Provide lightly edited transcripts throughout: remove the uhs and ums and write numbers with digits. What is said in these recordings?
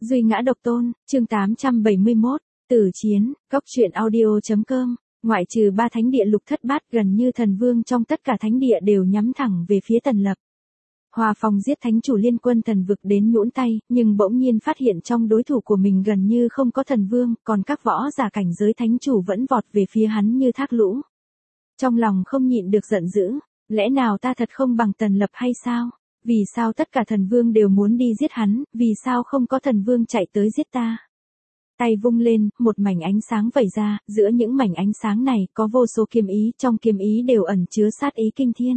Duy ngã độc tôn, chương 871, Tử chiến, góc truyện audio.com, ngoại trừ 3 thánh địa lục thất bát gần như thần vương trong tất cả thánh địa đều nhắm thẳng về phía Tần Lập. Hoa Phong giết thánh chủ liên quân thần vực đến nhũn tay, nhưng bỗng nhiên phát hiện trong đối thủ của mình gần như không có thần vương, còn các võ giả cảnh giới thánh chủ vẫn vọt về phía hắn như thác lũ. Trong lòng không nhịn được giận dữ, lẽ nào ta thật không bằng Tần Lập hay sao? Vì sao tất cả thần vương đều muốn đi giết hắn, vì sao không có thần vương chạy tới giết ta? Tay vung lên, một mảnh ánh sáng vẩy ra, giữa những mảnh ánh sáng này có vô số kiếm ý, trong kiếm ý đều ẩn chứa sát ý kinh thiên.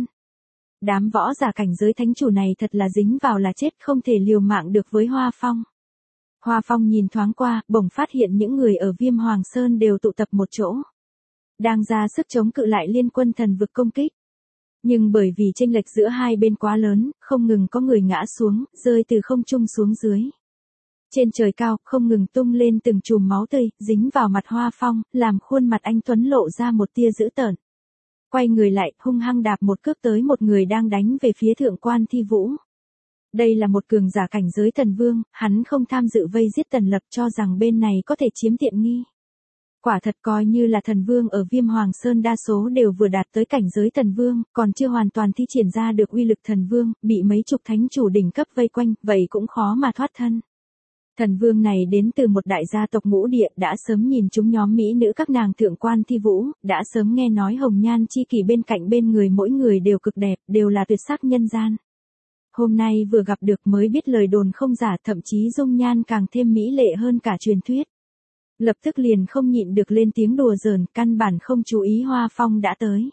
Đám võ giả cảnh giới thánh chủ này thật là dính vào là chết, không thể liều mạng được với Hoa Phong. Hoa Phong nhìn thoáng qua, bỗng phát hiện những người ở Viêm Hoàng Sơn đều tụ tập một chỗ, đang ra sức chống cự lại liên quân thần vực công kích. Nhưng bởi vì chênh lệch giữa hai bên quá lớn, không ngừng có người ngã xuống, rơi từ không trung xuống dưới. Trên trời cao, không ngừng tung lên từng chùm máu tươi, dính vào mặt Hoa Phong, làm khuôn mặt anh tuấn lộ ra một tia dữ tợn. Quay người lại, hung hăng đạp một cước tới một người đang đánh về phía Thượng Quan Thi Vũ. Đây là một cường giả cảnh giới thần vương, hắn không tham dự vây giết Tần Lập, cho rằng bên này có thể chiếm tiện nghi. Quả thật coi như là thần vương ở Viêm Hoàng Sơn đa số đều vừa đạt tới cảnh giới thần vương, còn chưa hoàn toàn thi triển ra được uy lực thần vương, bị mấy chục thánh chủ đỉnh cấp vây quanh, vậy cũng khó mà thoát thân. Thần vương này đến từ một đại gia tộc ngũ địa, đã sớm nhìn chúng nhóm mỹ nữ các nàng Thượng Quan Thi Vũ, đã sớm nghe nói hồng nhan chi kỷ bên cạnh bên người mỗi người đều cực đẹp, đều là tuyệt sắc nhân gian. Hôm nay vừa gặp được mới biết lời đồn không giả, thậm chí dung nhan càng thêm mỹ lệ hơn cả truyền thuyết. Lập tức liền không nhịn được lên tiếng đùa giỡn, căn bản không chú ý Hoa Phong đã tới.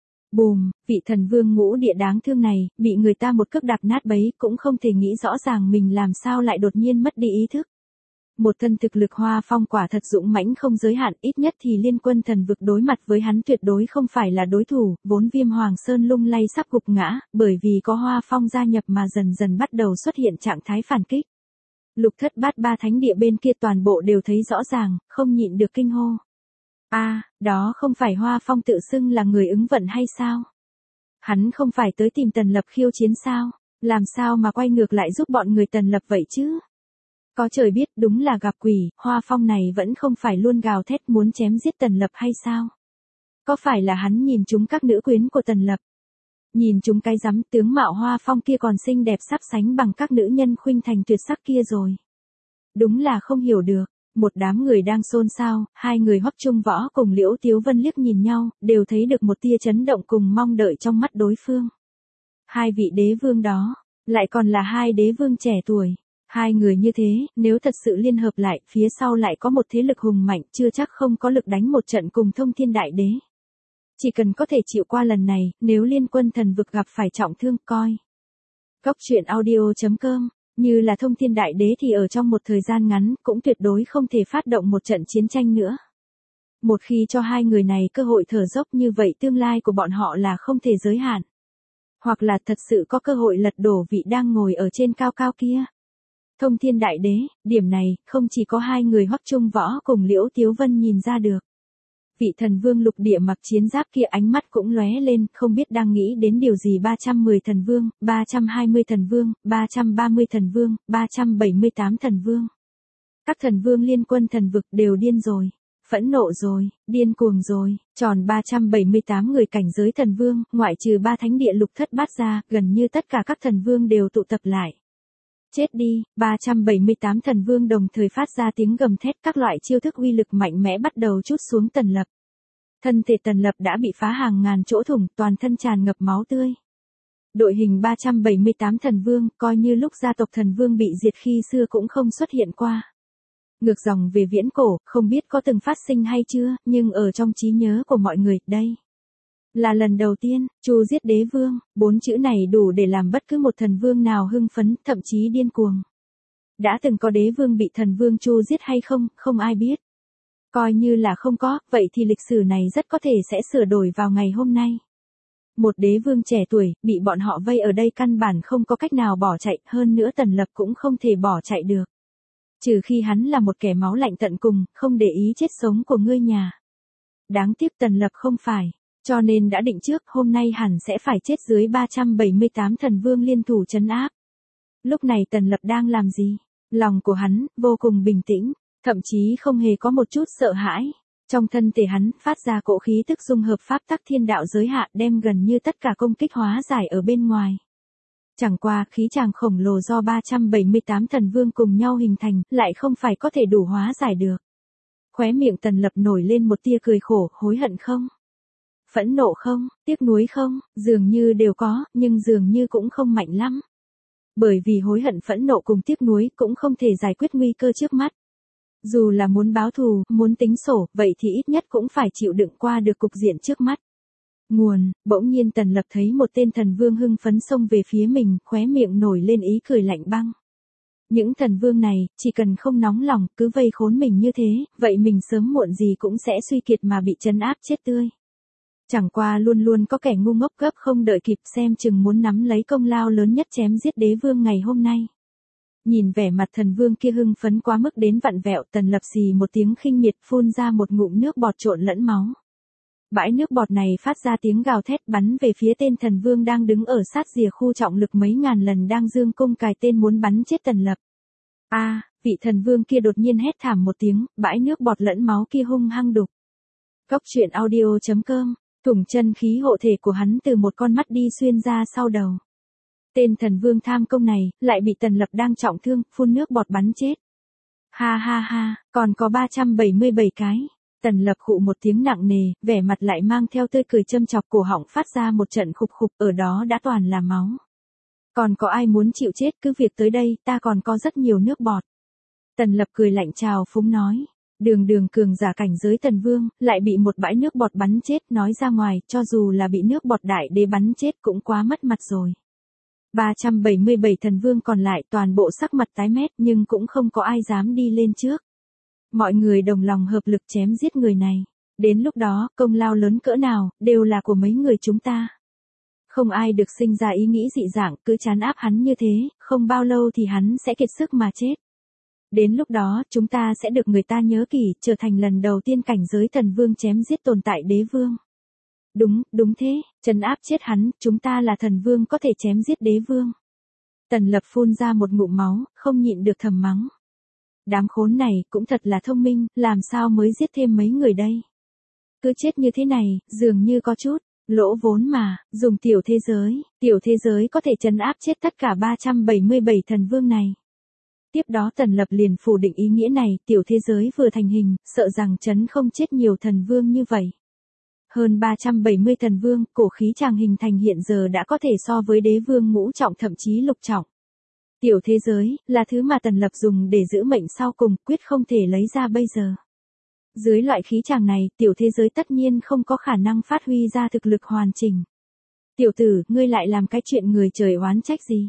Bùm, vị thần vương ngũ địa đáng thương này, bị người ta một cước đạp nát bấy, cũng không thể nghĩ rõ ràng mình làm sao lại đột nhiên mất đi ý thức. Một thân thực lực Hoa Phong quả thật dũng mãnh không giới hạn, ít nhất thì liên quân thần vực đối mặt với hắn tuyệt đối không phải là đối thủ, vốn Viêm Hoàng Sơn lung lay sắp gục ngã, bởi vì có Hoa Phong gia nhập mà dần dần bắt đầu xuất hiện trạng thái phản kích. Lục thất bát 3 thánh địa bên kia toàn bộ đều thấy rõ ràng, không nhịn được kinh hô. Đó không phải Hoa Phong tự xưng là người ứng vận hay sao? Hắn không phải tới tìm Tần Lập khiêu chiến sao? Làm sao mà quay ngược lại giúp bọn người Tần Lập vậy chứ? Có trời biết, đúng là gặp quỷ, Hoa Phong này vẫn không phải luôn gào thét muốn chém giết Tần Lập hay sao? Có phải là hắn nhìn chúng các nữ quyến của Tần Lập? Nhìn chúng cái rắm, tướng mạo Hoa Phong kia còn xinh đẹp sắp sánh bằng các nữ nhân khuynh thành tuyệt sắc kia rồi. Đúng là không hiểu được. Một đám người đang xôn xao, hai người Hoắc Trung Võ cùng Liễu Tiếu Vân liếc nhìn nhau, đều thấy được một tia chấn động cùng mong đợi trong mắt đối phương. Hai vị đế vương đó, lại còn là hai đế vương trẻ tuổi. Hai người như thế, nếu thật sự liên hợp lại, phía sau lại có một thế lực hùng mạnh, chưa chắc không có lực đánh một trận cùng Thông Thiên Đại Đế. Chỉ cần có thể chịu qua lần này, nếu liên quân thần vực gặp phải trọng thương, coi. Góc truyện audio.com, như là Thông Thiên Đại Đế thì ở trong một thời gian ngắn, cũng tuyệt đối không thể phát động một trận chiến tranh nữa. Một khi cho hai người này cơ hội thở dốc như vậy, tương lai của bọn họ là không thể giới hạn. Hoặc là thật sự có cơ hội lật đổ vị đang ngồi ở trên cao cao kia. Thông Thiên Đại Đế, điểm này, không chỉ có hai người Hoắc Trung Võ cùng Liễu Tiếu Vân nhìn ra được. Vị thần vương lục địa mặc chiến giáp kia ánh mắt cũng lóe lên, không biết đang nghĩ đến điều gì. 310 thần vương, 320 thần vương, 330 thần vương, 378 thần vương. Các thần vương liên quân thần vực đều điên rồi, phẫn nộ rồi, điên cuồng rồi, tròn 378 người cảnh giới thần vương, ngoại trừ 3 thánh địa lục thất bát ra, gần như tất cả các thần vương đều tụ tập lại. Chết đi, 378 thần vương đồng thời phát ra tiếng gầm thét, các loại chiêu thức uy lực mạnh mẽ bắt đầu trút xuống Tần Lập. Thân thể Tần Lập đã bị phá hàng ngàn chỗ thủng, toàn thân tràn ngập máu tươi. Đội hình 378 thần vương, coi như lúc gia tộc thần vương bị diệt khi xưa cũng không xuất hiện qua. Ngược dòng về viễn cổ, không biết có từng phát sinh hay chưa, nhưng ở trong trí nhớ của mọi người, đây là lần đầu tiên. Chu giết đế vương, 4 chữ này đủ để làm bất cứ một thần vương nào hưng phấn, thậm chí điên cuồng. Đã từng có đế vương bị thần vương Chu giết hay không, không ai biết. Coi như là không có, vậy thì lịch sử này rất có thể sẽ sửa đổi vào ngày hôm nay. Một đế vương trẻ tuổi, bị bọn họ vây ở đây căn bản không có cách nào bỏ chạy, hơn nữa Tần Lập cũng không thể bỏ chạy được. Trừ khi hắn là một kẻ máu lạnh tận cùng, không để ý chết sống của ngươi nhà. Đáng tiếc Tần Lập không phải. Cho nên đã định trước hôm nay hẳn sẽ phải chết dưới 378 thần vương liên thủ trấn áp. Lúc này Tần Lập đang làm gì? Lòng của hắn, vô cùng bình tĩnh, thậm chí không hề có một chút sợ hãi. Trong thân thể hắn, phát ra cỗ khí tức dung hợp pháp tắc thiên đạo giới hạn đem gần như tất cả công kích hóa giải ở bên ngoài. Chẳng qua, khí tràng khổng lồ do 378 thần vương cùng nhau hình thành, lại không phải có thể đủ hóa giải được. Khóe miệng Tần Lập nổi lên một tia cười khổ, hối hận không? Phẫn nộ không? Tiếc nuối không? Dường như đều có, nhưng dường như cũng không mạnh lắm. Bởi vì hối hận phẫn nộ cùng tiếc nuối cũng không thể giải quyết nguy cơ trước mắt. Dù là muốn báo thù, muốn tính sổ, vậy thì ít nhất cũng phải chịu đựng qua được cục diện trước mắt. Nguồn, bỗng nhiên Tần Lập thấy một tên thần vương hưng phấn xông về phía mình, khóe miệng nổi lên ý cười lạnh băng. Những thần vương này, chỉ cần không nóng lòng, cứ vây khốn mình như thế, vậy mình sớm muộn gì cũng sẽ suy kiệt mà bị trấn áp chết tươi. Chẳng qua luôn luôn có kẻ ngu ngốc gấp không đợi kịp xem chừng muốn nắm lấy công lao lớn nhất chém giết đế vương ngày hôm nay. Nhìn vẻ mặt thần vương kia hưng phấn quá mức đến vặn vẹo, Tần Lập xì một tiếng khinh miệt phun ra một ngụm nước bọt trộn lẫn máu. Bãi nước bọt này phát ra tiếng gào thét bắn về phía tên thần vương đang đứng ở sát rìa khu trọng lực mấy ngàn lần đang dương cung cài tên muốn bắn chết Tần Lập. Vị thần vương kia đột nhiên hét thảm một tiếng, bãi nước bọt lẫn máu kia hung hăng đục. Cóc truyện audio.com, thủng chân khí hộ thể của hắn từ một con mắt đi xuyên ra sau đầu. Tên thần vương tham công này, lại bị Tần Lập đang trọng thương, phun nước bọt bắn chết. Ha ha ha, còn có 377 cái. Tần Lập khụ một tiếng nặng nề, vẻ mặt lại mang theo tươi cười châm chọc, cổ họng phát ra một trận khục khục, ở đó đã toàn là máu. Còn có ai muốn chịu chết cứ việc tới đây, ta còn có rất nhiều nước bọt. Tần Lập cười lạnh chào phúng nói. Đường cường giả cảnh giới thần vương, lại bị một bãi nước bọt bắn chết, nói ra ngoài, cho dù là bị nước bọt đại đế bắn chết cũng quá mất mặt rồi. 377 thần vương còn lại toàn bộ sắc mặt tái mét nhưng cũng không có ai dám đi lên trước. Mọi người đồng lòng hợp lực chém giết người này. Đến lúc đó, công lao lớn cỡ nào, đều là của mấy người chúng ta. Không ai được sinh ra ý nghĩ dị dạng, cứ trấn áp hắn như thế, không bao lâu thì hắn sẽ kiệt sức mà chết. Đến lúc đó, chúng ta sẽ được người ta nhớ kỹ, trở thành lần đầu tiên cảnh giới thần vương chém giết tồn tại đế vương. Đúng thế, trấn áp chết hắn, chúng ta là thần vương có thể chém giết đế vương. Tần Lập phun ra một ngụm máu, không nhịn được thầm mắng. Đám khốn này cũng thật là thông minh, làm sao mới giết thêm mấy người đây? Cứ chết như thế này, dường như có chút lỗ vốn mà, dùng tiểu thế giới có thể trấn áp chết tất cả 377 thần vương này. Tiếp đó Tần Lập liền phủ định ý nghĩa này, tiểu thế giới vừa thành hình, sợ rằng trấn không chết nhiều thần vương như vậy. Hơn 370 thần vương, cổ khí tràng hình thành hiện giờ đã có thể so với đế vương ngũ trọng thậm chí lục trọng. Tiểu thế giới, là thứ mà Tần Lập dùng để giữ mệnh sau cùng, quyết không thể lấy ra bây giờ. Dưới loại khí tràng này, tiểu thế giới tất nhiên không có khả năng phát huy ra thực lực hoàn chỉnh. Tiểu tử, ngươi lại làm cái chuyện người trời oán trách gì?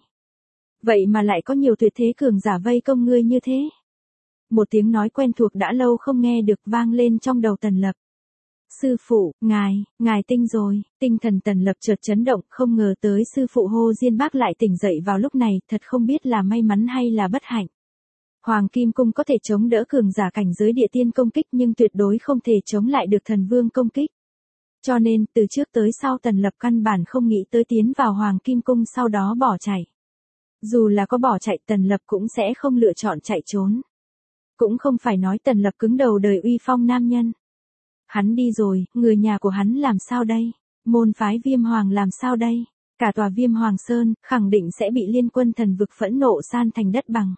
Vậy mà lại có nhiều tuyệt thế cường giả vây công ngươi như thế. Một tiếng nói quen thuộc đã lâu không nghe được vang lên trong đầu Tần Lập. Sư phụ, ngài tinh rồi, tinh thần Tần Lập chợt chấn động, không ngờ tới sư phụ Hồ Diên Bác lại tỉnh dậy vào lúc này, thật không biết là may mắn hay là bất hạnh. Hoàng Kim Cung có thể chống đỡ cường giả cảnh giới địa tiên công kích nhưng tuyệt đối không thể chống lại được thần vương công kích. Cho nên, từ trước tới sau Tần Lập căn bản không nghĩ tới tiến vào Hoàng Kim Cung sau đó bỏ chạy. Dù là có bỏ chạy Tần Lập cũng sẽ không lựa chọn chạy trốn. Cũng không phải nói Tần Lập cứng đầu đời uy phong nam nhân. Hắn đi rồi, người nhà của hắn làm sao đây? Môn phái Viêm Hoàng làm sao đây? Cả tòa Viêm Hoàng Sơn, khẳng định sẽ bị liên quân thần vực phẫn nộ san thành đất bằng.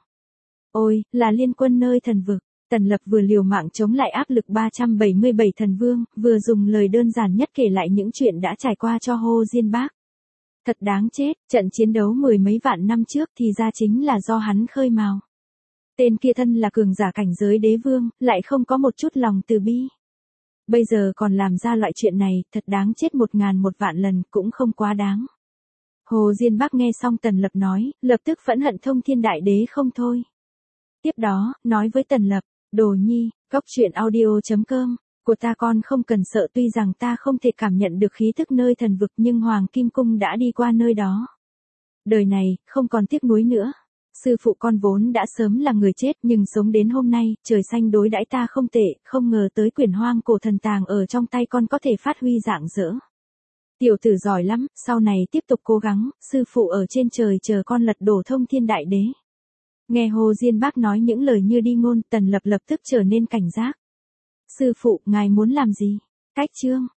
Ôi, là liên quân nơi thần vực. Tần Lập vừa liều mạng chống lại áp lực 377 thần vương, vừa dùng lời đơn giản nhất kể lại những chuyện đã trải qua cho Hồ Diên Bác. Thật đáng chết, trận chiến đấu mười mấy vạn năm trước thì ra chính là do hắn khơi mào. Tên kia thân là cường giả cảnh giới đế vương, lại không có một chút lòng từ bi. Bây giờ còn làm ra loại chuyện này, thật đáng chết 1000 vạn lần, cũng không quá đáng. Hồ Diên Bác nghe xong Tần Lập nói, lập tức phẫn hận thông thiên đại đế không thôi. Tiếp đó, nói với Tần Lập, đồ nhi, cóc truyện audio.com, của ta con không cần sợ, tuy rằng ta không thể cảm nhận được khí thức nơi thần vực nhưng Hoàng Kim Cung đã đi qua nơi đó. Đời này, không còn tiếc nuối nữa. Sư phụ con vốn đã sớm là người chết nhưng sống đến hôm nay, trời xanh đối đãi ta không tệ, không ngờ tới quyển hoang cổ thần tàng ở trong tay con có thể phát huy rạng rỡ. Tiểu tử giỏi lắm, sau này tiếp tục cố gắng, sư phụ ở trên trời chờ con lật đổ thông thiên đại đế. Nghe Hồ Diên Bác nói những lời như đi ngôn, Tần Lập lập tức trở nên cảnh giác. Sư phụ, ngài muốn làm gì? Cách chương.